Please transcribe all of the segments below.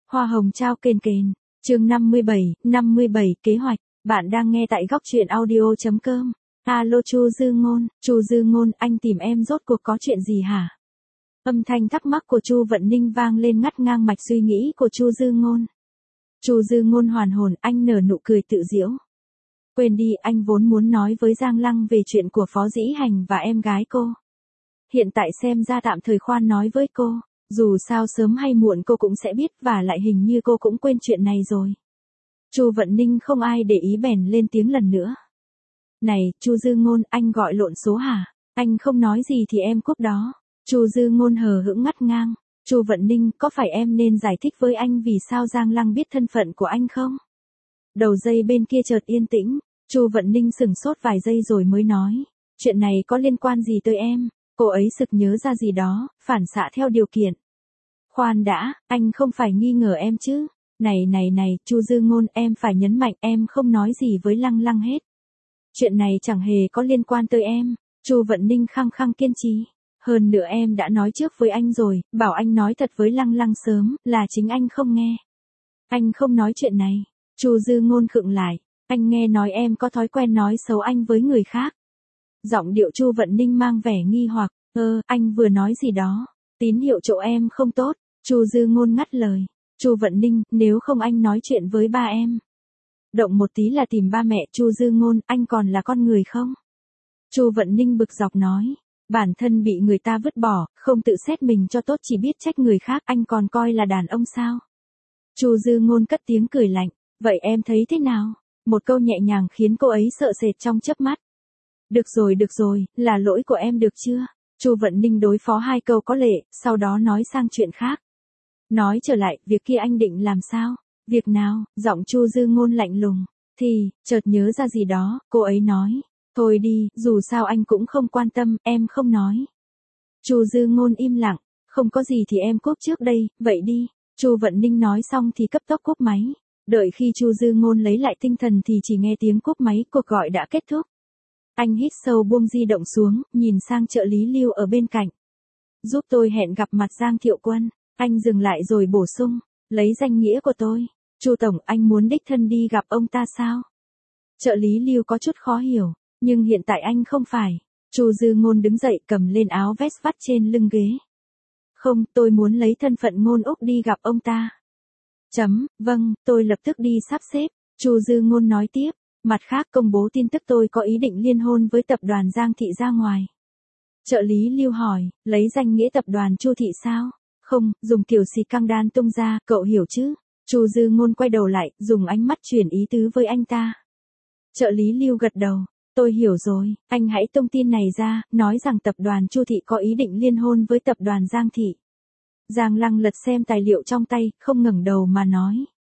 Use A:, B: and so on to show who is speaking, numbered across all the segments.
A: Hoa hồng trao kền kền. Chương 57 kế hoạch. Bạn đang nghe tại góc truyện audio.com. Alo Chu Dư Ngôn, anh tìm em rốt cuộc có chuyện gì hả? Âm thanh thắc mắc của Chu Vận Ninh vang lên ngắt ngang mạch suy nghĩ của Chu Dư Ngôn. Chu Dư Ngôn hoàn hồn, anh nở nụ cười tự giễu. Quên đi, anh vốn muốn nói với Giang Lăng về chuyện của Phó Dĩ Hành và em gái cô. Hiện tại xem ra tạm thời khoan nói với cô, dù sao sớm hay muộn cô cũng sẽ biết, và lại hình như cô cũng quên chuyện này rồi. Chu Vận Ninh không ai để ý bèn lên tiếng lần nữa. Này, Chu Dư Ngôn, anh gọi lộn số hả? Anh không nói gì thì em cúp đó. Chu Dư Ngôn hờ hững ngắt ngang. Chu Vận Ninh, có phải em nên giải thích với anh vì sao Giang Lăng biết thân phận của anh không? Đầu dây bên kia chợt yên tĩnh, Chu Vận Ninh sững sốt vài giây rồi mới nói. Chuyện này có liên quan gì tới em? Cô ấy sực nhớ ra gì đó, phản xạ theo điều kiện. Khoan đã, anh không phải nghi ngờ em chứ? Này, Chu Dư Ngôn, em phải nhấn mạnh em không nói gì với Lăng Lăng hết. Chuyện này chẳng hề có liên quan tới em. Chu Vận Ninh khăng khăng kiên trì. Hơn nữa em đã nói trước với anh rồi, bảo anh nói thật với Lăng Lăng sớm, là chính anh không nghe. Anh không nói chuyện này. Chu Dư Ngôn khựng lại. Anh nghe nói em có thói quen nói xấu anh với người khác. Giọng điệu Chu Vận Ninh mang vẻ nghi hoặc. Anh vừa nói gì đó? Tín hiệu chỗ em không tốt. Chu Dư Ngôn ngắt lời. Chu Vận Ninh, nếu không anh nói chuyện với ba em. Động một tí là tìm ba mẹ. Chu Dư Ngôn, anh còn là con người không? Chu Vận Ninh bực dọc nói. Bản thân bị người ta vứt bỏ, không tự xét mình cho tốt, chỉ biết trách người khác, anh còn coi là đàn ông sao? Chu Dư Ngôn cất tiếng cười lạnh. Vậy em thấy thế nào? Một câu nhẹ nhàng khiến cô ấy sợ sệt trong chớp mắt. Được rồi, là lỗi của em được chưa? Chu Vận Ninh đối phó hai câu có lệ, sau đó nói sang chuyện khác. Nói trở lại, việc kia anh định làm sao? Việc nào? Giọng Chu Dư Ngôn lạnh lùng. Thì, chợt nhớ ra gì đó, cô ấy nói. Thôi đi, dù sao anh cũng không quan tâm, em không nói. Chu Dư Ngôn im lặng. Không có gì thì em cúp trước đây, vậy đi. Chu Vận Ninh nói xong thì cấp tốc cúp máy. Đợi khi Chu Dư Ngôn lấy lại tinh thần thì chỉ nghe tiếng cúp máy, cuộc gọi đã kết thúc. Anh hít sâu buông di động xuống, nhìn sang trợ lý Lưu ở bên cạnh. Giúp tôi hẹn gặp mặt Giang Thiệu Quân. Anh dừng lại rồi bổ sung. Lấy danh nghĩa của tôi. Chu tổng, anh muốn đích thân đi gặp ông ta sao? Trợ lý Lưu có chút khó hiểu. Nhưng hiện tại anh không phải. Chu Dư Ngôn đứng dậy cầm lên áo vest vắt trên lưng ghế. Không, tôi muốn lấy thân phận Ngôn Úc đi gặp ông ta. Vâng, tôi lập tức đi sắp xếp. Chu Dư Ngôn nói tiếp. Mặt khác, công bố tin tức tôi có ý định liên hôn với tập đoàn Giang Thị ra ngoài. Trợ lý Lưu hỏi, lấy danh nghĩa tập đoàn Chu Thị sao? Không, dùng kiểu xì căng đan tung ra, cậu hiểu chứ? Chu Dư Ngôn quay đầu lại, dùng ánh mắt chuyển ý tứ với anh ta. Trợ lý Lưu gật đầu. Tôi hiểu rồi, anh hãy tung tin này ra, nói rằng tập đoàn Chu Thị có ý định liên hôn với tập đoàn Giang Thị. Giang Lăng lật xem tài liệu trong tay, không ngẩng đầu mà nói.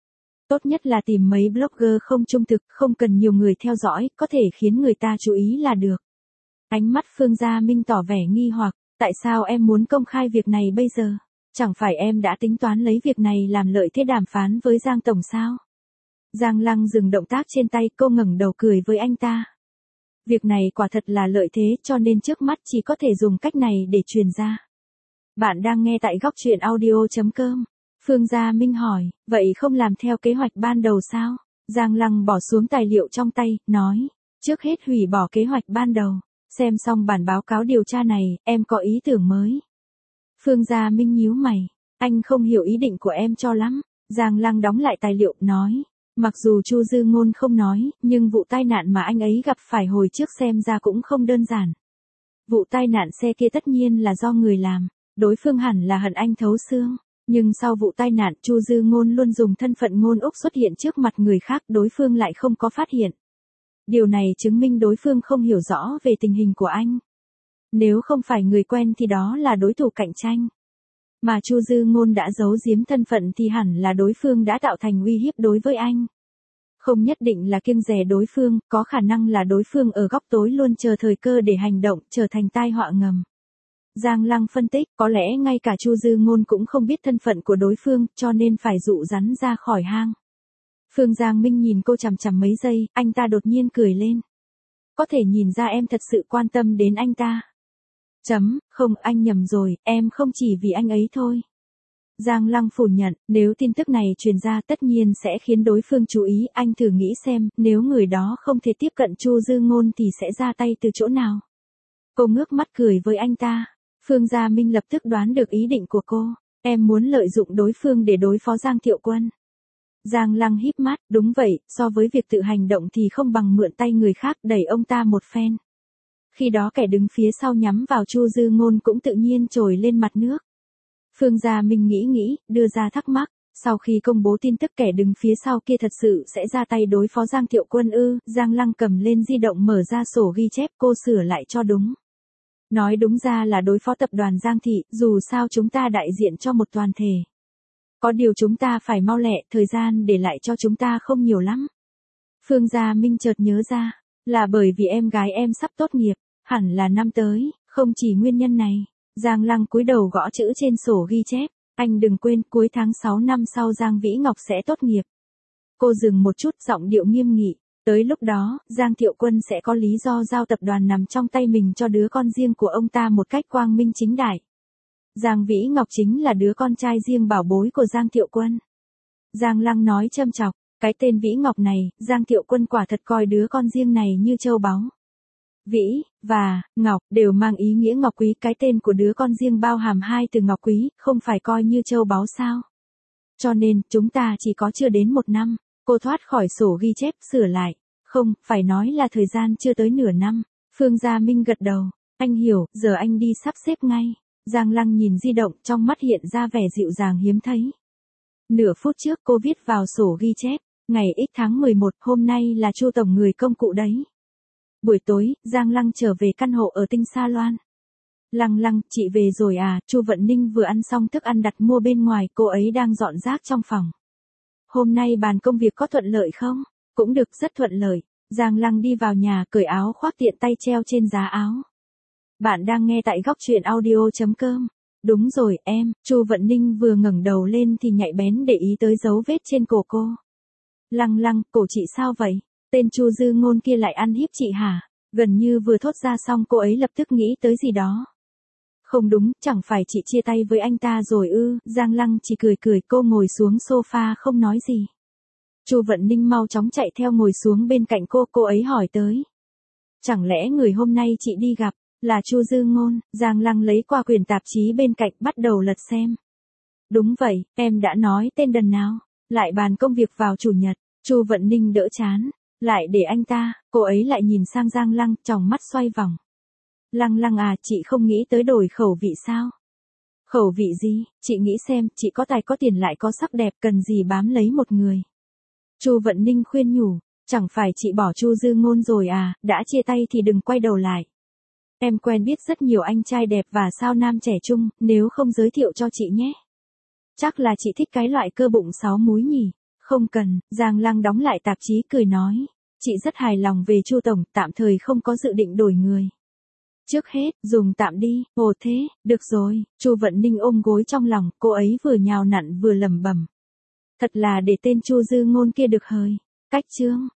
A: Tốt nhất là tìm mấy blogger không trung thực, không cần nhiều người theo dõi, có thể khiến người ta chú ý là được. Ánh mắt Phương Gia Minh tỏ vẻ nghi hoặc, tại sao em muốn công khai việc này bây giờ? Chẳng phải em đã tính toán lấy việc này làm lợi thế đàm phán với Giang Tổng sao? Giang Lăng dừng động tác trên tay, cô ngẩng đầu cười với anh ta. Việc này quả thật là lợi thế, cho nên trước mắt chỉ có thể dùng cách này để truyền ra. Bạn đang nghe tại góc truyện audio.com. Phương Gia Minh hỏi, vậy không làm theo kế hoạch ban đầu sao? Giang Lăng bỏ xuống tài liệu trong tay, nói, trước hết hủy bỏ kế hoạch ban đầu. Xem xong bản báo cáo điều tra này, em có ý tưởng mới. Phương Gia Minh nhíu mày, anh không hiểu ý định của em cho lắm. Giang Lăng đóng lại tài liệu, nói, mặc dù Chu Dư Ngôn không nói, nhưng vụ tai nạn mà anh ấy gặp phải hồi trước xem ra cũng không đơn giản. Vụ tai nạn xe kia tất nhiên là do người làm, đối phương hẳn là hận anh thấu xương. Nhưng sau vụ tai nạn, Chu Dư Ngôn luôn dùng thân phận Ngôn Úc xuất hiện trước mặt người khác, đối phương lại không có phát hiện. Điều này chứng minh đối phương không hiểu rõ về tình hình của anh. Nếu không phải người quen thì đó là đối thủ cạnh tranh. Mà Chu Dư Ngôn đã giấu giếm thân phận thì hẳn là đối phương đã tạo thành uy hiếp đối với anh. Không nhất định là kiêng dè đối phương, có khả năng là đối phương ở góc tối luôn chờ thời cơ để hành động, trở thành tai họa ngầm. Giang Lăng phân tích, có lẽ ngay cả Chu Dư Ngôn cũng không biết thân phận của đối phương, cho nên phải dụ rắn ra khỏi hang. Phương Giang Minh nhìn cô chằm chằm mấy giây, anh ta đột nhiên cười lên. Có thể nhìn ra em thật sự quan tâm đến anh ta. Không, anh nhầm rồi, em không chỉ vì anh ấy thôi. Giang Lăng phủ nhận, nếu tin tức này truyền ra tất nhiên sẽ khiến đối phương chú ý, anh thử nghĩ xem, nếu người đó không thể tiếp cận Chu Dư Ngôn thì sẽ ra tay từ chỗ nào. Cô ngước mắt cười với anh ta. Phương Gia Minh lập tức đoán được ý định của cô, em muốn lợi dụng đối phương để đối phó Giang Thiệu Quân. Giang Lăng híp mắt, đúng vậy, so với việc tự hành động thì không bằng mượn tay người khác đẩy ông ta một phen. Khi đó kẻ đứng phía sau nhắm vào Chu Dư Ngôn cũng tự nhiên trồi lên mặt nước. Phương Gia Minh nghĩ, đưa ra thắc mắc, sau khi công bố tin tức kẻ đứng phía sau kia thật sự sẽ ra tay đối phó Giang Thiệu Quân ư? Giang Lăng cầm lên di động mở ra sổ ghi chép, cô sửa lại cho đúng. Nói đúng ra là đối phó tập đoàn Giang Thị, dù sao chúng ta đại diện cho một toàn thể. Có điều chúng ta phải mau lẹ, thời gian để lại cho chúng ta không nhiều lắm. Phương Gia Minh chợt nhớ ra, là bởi vì em gái em sắp tốt nghiệp, hẳn là năm tới, không chỉ nguyên nhân này. Giang Lăng cúi đầu gõ chữ trên sổ ghi chép, anh đừng quên cuối tháng 6 năm sau Giang Vĩ Ngọc sẽ tốt nghiệp. Cô dừng một chút, giọng điệu nghiêm nghị, tới lúc đó, Giang Thiệu Quân sẽ có lý do giao tập đoàn nằm trong tay mình cho đứa con riêng của ông ta một cách quang minh chính đại. Giang Vĩ Ngọc chính là đứa con trai riêng bảo bối của Giang Thiệu Quân. Giang Lăng nói châm chọc, cái tên Vĩ Ngọc này, Giang Thiệu Quân quả thật coi đứa con riêng này như châu báu. Vĩ và Ngọc đều mang ý nghĩa ngọc quý, cái tên của đứa con riêng bao hàm hai từ ngọc quý, không phải coi như châu báu sao? Cho nên, chúng ta chỉ có chưa đến 1 năm, cô thoát khỏi sổ ghi chép, sửa lại. Không, phải nói là thời gian chưa tới nửa năm. Phương Gia Minh gật đầu, anh hiểu, giờ anh đi sắp xếp ngay. Giang Lăng nhìn di động, trong mắt hiện ra vẻ dịu dàng hiếm thấy. Nửa phút trước cô viết vào sổ ghi chép, ngày X tháng 11, hôm nay là Chu tổng người công cụ đấy. Buổi tối, Giang Lăng trở về căn hộ ở Tinh Sa Loan. Lăng, chị về rồi à? Chu Vận Ninh vừa ăn xong thức ăn đặt mua bên ngoài, cô ấy đang dọn rác trong phòng. Hôm nay bàn công việc có thuận lợi không? Cũng được, rất thuận lợi. Giang Lăng đi vào nhà, cởi áo khoác tiện tay treo trên giá áo. Bạn đang nghe tại góc truyện audio.com. Đúng rồi, em. Chu Vận Ninh vừa ngẩng đầu lên thì nhạy bén để ý tới dấu vết trên cổ cô. Lăng, cổ chị sao vậy? Tên Chu Dư Ngôn kia lại ăn hiếp chị hả? Gần như vừa thốt ra xong cô ấy lập tức nghĩ tới gì đó. Không đúng, chẳng phải chị chia tay với anh ta rồi ư? Giang Lăng chỉ cười, cô ngồi xuống sofa không nói gì. Chu Vận Ninh mau chóng chạy theo ngồi xuống bên cạnh cô ấy hỏi tới. Chẳng lẽ người hôm nay chị đi gặp, là Chu Dư Ngôn? Giang Lăng lấy qua quyển tạp chí bên cạnh bắt đầu lật xem. Đúng vậy, em đã nói tên đần nào, lại bàn công việc vào chủ nhật. Chu Vận Ninh đỡ chán. Lại để anh ta, cô ấy lại nhìn sang Giang Lăng, tròng mắt xoay vòng. Lăng à, chị không nghĩ tới đổi khẩu vị sao? Khẩu vị gì? Chị nghĩ xem, chị có tài có tiền lại có sắc đẹp, cần gì bám lấy một người. Chu Vận Ninh khuyên nhủ, chẳng phải chị bỏ Chu Dư Ngôn rồi à, đã chia tay thì đừng quay đầu lại. Em quen biết rất nhiều anh trai đẹp và sao nam trẻ trung, nếu không giới thiệu cho chị nhé. Chắc là chị thích cái loại cơ bụng 6 múi nhỉ? Không cần. Giang Lăng đóng lại tạp chí cười nói. Chị rất hài lòng về Chu tổng, tạm thời không có dự định đổi người. Trước hết, dùng tạm đi. Ồ thế, được rồi. Chu Vận Ninh ôm gối trong lòng, cô ấy vừa nhào nặn vừa lẩm bẩm. Thật là để tên Chu Dư Ngôn kia được hời. Cách chương.